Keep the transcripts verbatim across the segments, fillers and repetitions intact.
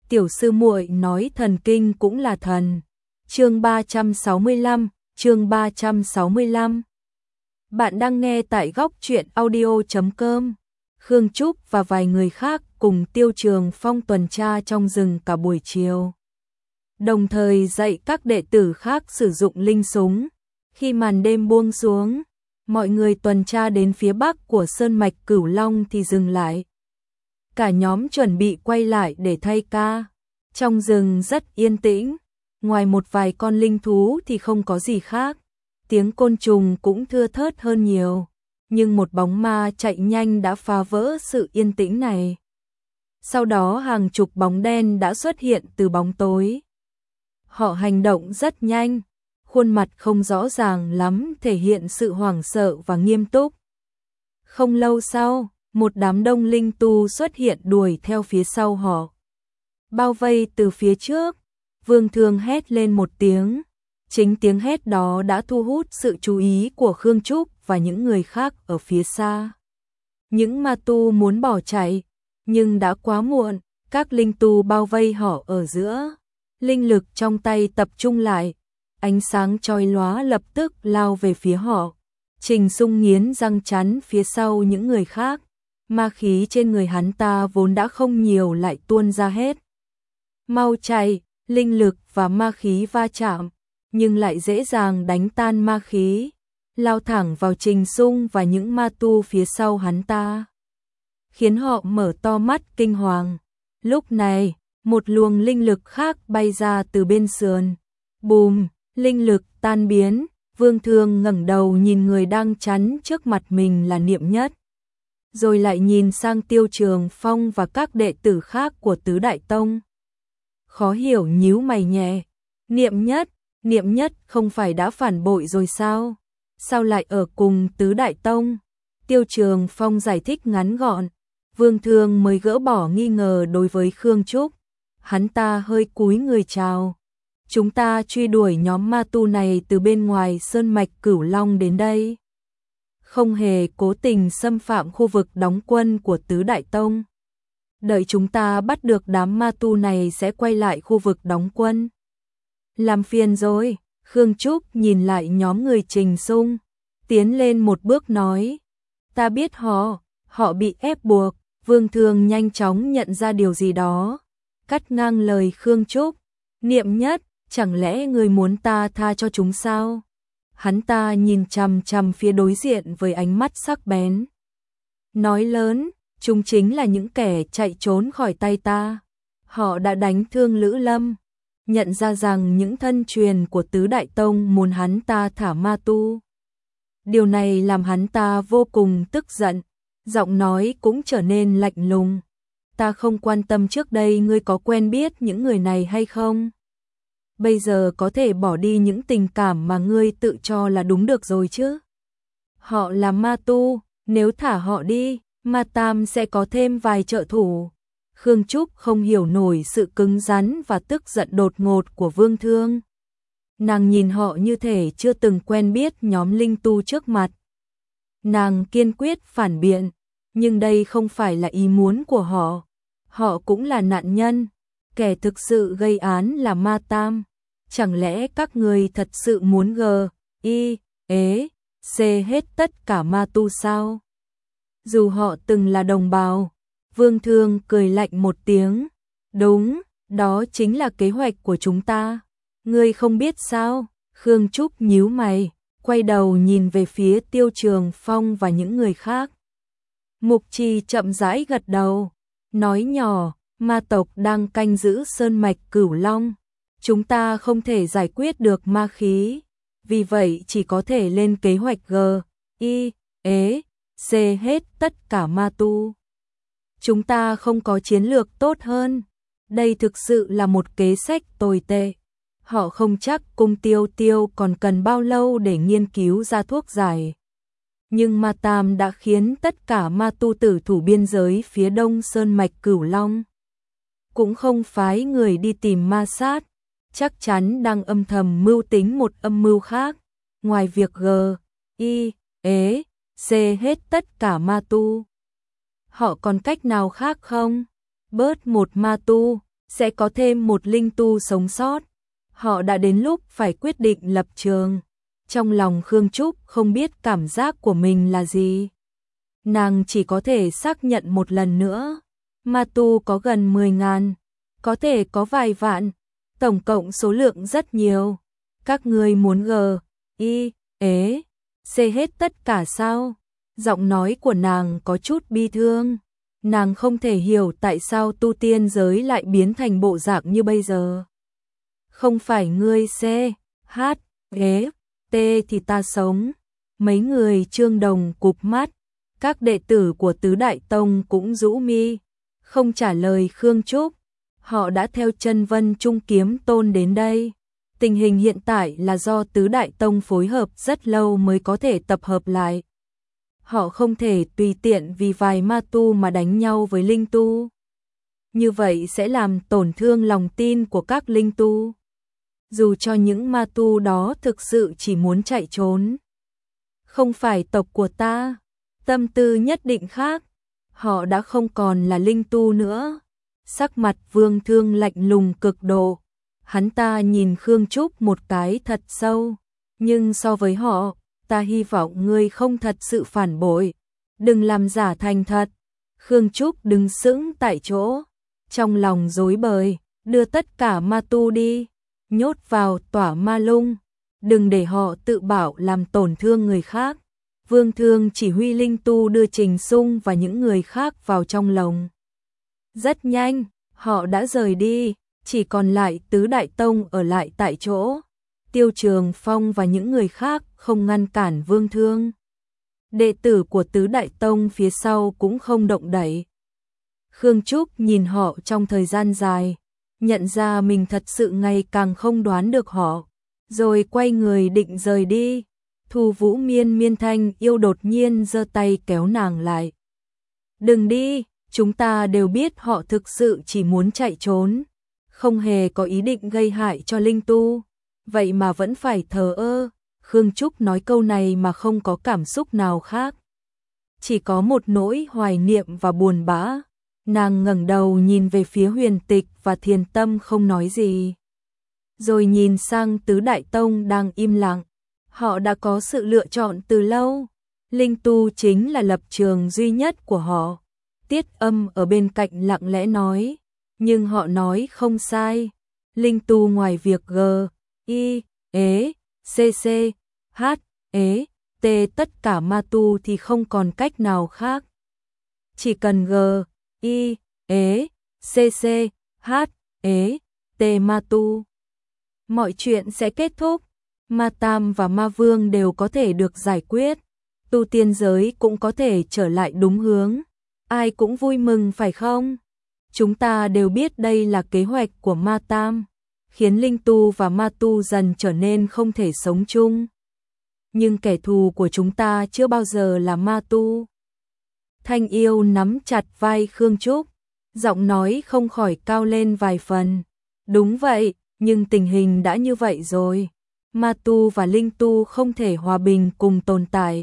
tiểu sư muội nói thần kinh cũng là thần. Chương ba trăm sáu mươi lăm, chương ba trăm sáu mươi lăm. Bạn đang nghe tại góc truyện audio chấm com. Khương Trúc và vài người khác cùng Tiêu Trường Phong tuần tra trong rừng cả buổi chiều. Đồng thời dạy các đệ tử khác sử dụng linh súng. Khi màn đêm buông xuống, mọi người tuần tra đến phía bắc của sơn mạch Cửu Long thì dừng lại. Cả nhóm chuẩn bị quay lại để thay ca. Trong rừng rất yên tĩnh, ngoài một vài con linh thú thì không có gì khác. Tiếng côn trùng cũng thưa thớt hơn nhiều, nhưng một bóng ma chạy nhanh đã phá vỡ sự yên tĩnh này. Sau đó hàng chục bóng đen đã xuất hiện từ bóng tối. Họ hành động rất nhanh, khuôn mặt không rõ ràng lắm thể hiện sự hoảng sợ và nghiêm túc. Không lâu sau, một đám đông linh tu xuất hiện đuổi theo phía sau họ. Bao vây từ phía trước, Vương Thương hét lên một tiếng. Chính tiếng hét đó đã thu hút sự chú ý của Khương Trúc và những người khác ở phía xa. Những ma tu muốn bỏ chạy, nhưng đã quá muộn, các linh tu bao vây họ ở giữa. Linh lực trong tay tập trung lại, ánh sáng chói lóa lập tức lao về phía họ. Trình Sung nghiến răng chắn phía sau những người khác. Ma khí trên người hắn ta vốn đã không nhiều lại tuôn ra hết. Mau chạy, linh lực và ma khí va chạm, nhưng lại dễ dàng đánh tan ma khí, lao thẳng vào Trình Sung và những ma tu phía sau hắn ta, khiến họ mở to mắt kinh hoàng. Lúc này, một luồng linh lực khác bay ra từ bên sườn. Bùm, linh lực tan biến, Vương Thương ngẩng đầu nhìn người đang chắn trước mặt mình là Niệm Nhất. Rồi lại nhìn sang Tiêu Trường Phong và các đệ tử khác của Tứ Đại Tông. Khó hiểu nhíu mày nhẹ. Niệm Nhất, Niệm Nhất không phải đã phản bội rồi sao? Sao lại ở cùng Tứ Đại Tông? Tiêu Trường Phong giải thích ngắn gọn. Vương Thương mới gỡ bỏ nghi ngờ đối với Khương Trúc. Hắn ta hơi cúi người chào. Chúng ta truy đuổi nhóm ma tu này từ bên ngoài sơn mạch Cửu Long đến đây, không hề cố tình xâm phạm khu vực đóng quân của Tứ Đại Tông. Đợi chúng ta bắt được đám ma tu này sẽ quay lại khu vực đóng quân. Làm phiền rồi. Khương Trúc nhìn lại nhóm người Trình Sung, tiến lên một bước nói. Ta biết họ, họ bị ép buộc. Vương Thương nhanh chóng nhận ra điều gì đó, cắt ngang lời Khương Trúc. Niệm Nhất, chẳng lẽ người muốn ta tha cho chúng sao? Hắn ta nhìn chằm chằm phía đối diện với ánh mắt sắc bén. Nói lớn, chúng chính là những kẻ chạy trốn khỏi tay ta. Họ đã đánh thương Lữ Lâm, nhận ra rằng những thân truyền của Tứ Đại Tông muốn hắn ta thả ma tu. Điều này làm hắn ta vô cùng tức giận, giọng nói cũng trở nên lạnh lùng. Ta không quan tâm trước đây ngươi có quen biết những người này hay không. Bây giờ có thể bỏ đi những tình cảm mà ngươi tự cho là đúng được rồi chứ. Họ là ma tu, nếu thả họ đi, Ma Tam sẽ có thêm vài trợ thủ. Khương Trúc không hiểu nổi sự cứng rắn và tức giận đột ngột của Vương Thương. Nàng nhìn họ như thể chưa từng quen biết nhóm linh tu trước mặt. Nàng kiên quyết phản biện, nhưng đây không phải là ý muốn của họ. Họ cũng là nạn nhân. Kẻ thực sự gây án là Ma Tam. Chẳng lẽ các người thật sự muốn g, i, ế, c hết tất cả ma tu sao? Dù họ từng là đồng bào. Vương Thương cười lạnh một tiếng. Đúng, đó chính là kế hoạch của chúng ta. Ngươi không biết sao? Khương Trúc nhíu mày, quay đầu nhìn về phía Tiêu Trường Phong và những người khác. Mục Trì chậm rãi gật đầu, nói nhỏ. Ma tộc đang canh giữ sơn mạch Cửu Long. Chúng ta không thể giải quyết được ma khí, vì vậy chỉ có thể lên kế hoạch G, I, ế, C hết tất cả ma tu. Chúng ta không có chiến lược tốt hơn. Đây thực sự là một kế sách tồi tệ. Họ không chắc cung Tiêu Tiêu còn cần bao lâu để nghiên cứu ra thuốc giải. Nhưng Ma Tam đã khiến tất cả ma tu tử thủ biên giới phía đông sơn mạch Cửu Long. Cũng không phái người đi tìm ma sát, chắc chắn đang âm thầm mưu tính một âm mưu khác, ngoài việc G, I, ế, C hết tất cả ma tu. Họ còn cách nào khác không? Bớt một ma tu, sẽ có thêm một linh tu sống sót. Họ đã đến lúc phải quyết định lập trường. Trong lòng Khương Trúc không biết cảm giác của mình là gì. Nàng chỉ có thể xác nhận một lần nữa. Ma tu có gần mười ngàn, có thể có vài vạn, tổng cộng số lượng rất nhiều. Các ngươi muốn g, y, ế, c hết tất cả sao? Giọng nói của nàng có chút bi thương. Nàng không thể hiểu tại sao tu tiên giới lại biến thành bộ dạng như bây giờ. Không phải ngươi c, h, ế, t thì ta sống. Mấy người Trương Đồng cụp mắt. Các đệ tử của Tứ Đại Tông cũng rũ mi, không trả lời Khương Trúc. Họ đã theo chân Vân Trung Kiếm Tôn đến đây. Tình hình hiện tại là do Tứ Đại Tông phối hợp rất lâu mới có thể tập hợp lại. Họ không thể tùy tiện vì vài ma tu mà đánh nhau với linh tu. Như vậy sẽ làm tổn thương lòng tin của các linh tu. Dù cho những ma tu đó thực sự chỉ muốn chạy trốn. Không phải tộc của ta, tâm tư nhất định khác. Họ đã không còn là linh tu nữa. Sắc mặt Vương Thương lạnh lùng cực độ. Hắn ta nhìn Khương Trúc một cái thật sâu. Nhưng so với họ, ta hy vọng ngươi không thật sự phản bội. Đừng làm giả thành thật. Khương Trúc đứng sững tại chỗ. Trong lòng rối bời, đưa tất cả ma tu đi. Nhốt vào tỏa ma lung. Đừng để họ tự bảo làm tổn thương người khác. Vương Thương chỉ huy linh tu đưa Trình Sung và những người khác vào trong lồng. Rất nhanh, họ đã rời đi, chỉ còn lại Tứ Đại Tông ở lại tại chỗ. Tiêu Trường Phong và những người khác không ngăn cản Vương Thương. Đệ tử của Tứ Đại Tông phía sau cũng không động đậy. Khương Trúc nhìn họ trong thời gian dài, nhận ra mình thật sự ngày càng không đoán được họ, rồi quay người định rời đi. Thu Vũ Miên Miên Thanh Yêu đột nhiên giơ tay kéo nàng lại. Đừng đi, chúng ta đều biết họ thực sự chỉ muốn chạy trốn, không hề có ý định gây hại cho linh tu, vậy mà vẫn phải thờ ơ. Khương Trúc nói câu này mà không có cảm xúc nào khác, chỉ có một nỗi hoài niệm và buồn bã. Nàng ngẩng đầu nhìn về phía Huyền Tịch và Thiền Tâm không nói gì, rồi nhìn sang Tứ Đại Tông đang im lặng. Họ đã có sự lựa chọn từ lâu. Linh tu chính là lập trường duy nhất của họ. Tiết Âm ở bên cạnh lặng lẽ nói, nhưng họ nói không sai. Linh tu ngoài việc G, I, ế, C C, H, ế, T tất cả ma tu thì không còn cách nào khác. Chỉ cần G, I, ế, C C, H, ế, T ma tu, mọi chuyện sẽ kết thúc. Ma Tam và Ma Vương đều có thể được giải quyết. Tu tiên giới cũng có thể trở lại đúng hướng. Ai cũng vui mừng phải không? Chúng ta đều biết đây là kế hoạch của Ma Tam, khiến linh tu và ma tu dần trở nên không thể sống chung. Nhưng kẻ thù của chúng ta chưa bao giờ là ma tu. Thanh Yêu nắm chặt vai Khương Trúc, giọng nói không khỏi cao lên vài phần. Đúng vậy, nhưng tình hình đã như vậy rồi. Ma tu và linh tu không thể hòa bình cùng tồn tại.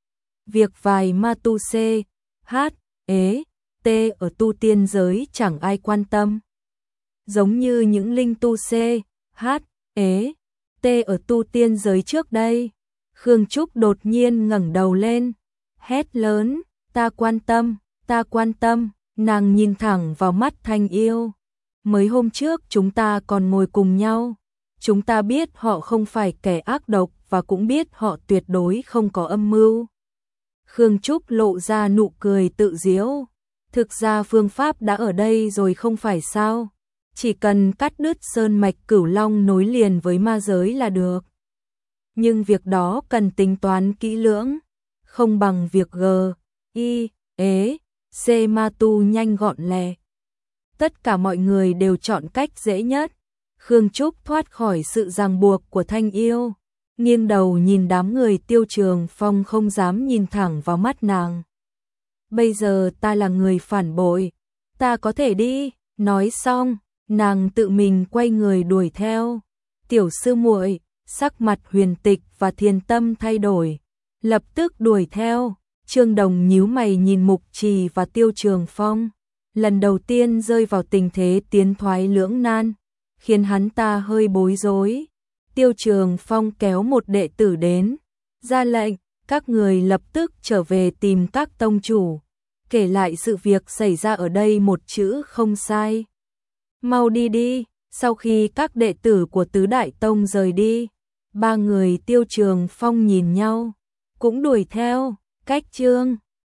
Việc vài ma tu C, H, ế, T ở tu tiên giới chẳng ai quan tâm. Giống như những linh tu C, H, ế, T ở tu tiên giới trước đây. Khương Trúc đột nhiên ngẩng đầu lên, hét lớn, ta quan tâm, ta quan tâm. Nàng nhìn thẳng vào mắt Thanh Yêu. Mới hôm trước chúng ta còn ngồi cùng nhau. Chúng ta biết họ không phải kẻ ác độc và cũng biết họ tuyệt đối không có âm mưu. Khương Trúc lộ ra nụ cười tự giễu. Thực ra phương pháp đã ở đây rồi không phải sao? Chỉ cần cắt đứt sơn mạch Cửu Long nối liền với ma giới là được. Nhưng việc đó cần tính toán kỹ lưỡng, không bằng việc G, I, ế, C ma tu nhanh gọn lẹ. Tất cả mọi người đều chọn cách dễ nhất. Khương Trúc thoát khỏi sự ràng buộc của Thanh Yêu, nghiêng đầu nhìn đám người Tiêu Trường Phong không dám nhìn thẳng vào mắt nàng. Bây giờ ta là người phản bội, ta có thể đi. Nói xong, nàng tự mình quay người đuổi theo. Tiểu sư muội, sắc mặt Huyền Tịch và Thiền Tâm thay đổi, lập tức đuổi theo. Trương Đồng nhíu mày nhìn Mục Trì và Tiêu Trường Phong. lần đầu tiên rơi vào tình thế tiến thoái lưỡng nan, khiến hắn ta hơi bối rối. Tiêu Trường Phong kéo một đệ tử đến, ra lệnh, các người lập tức trở về tìm các tông chủ, kể lại sự việc xảy ra ở đây một chữ không sai. Mau đi đi. Sau khi các đệ tử của Tứ Đại Tông rời đi, ba người Tiêu Trường Phong nhìn nhau, cũng đuổi theo. Cách chương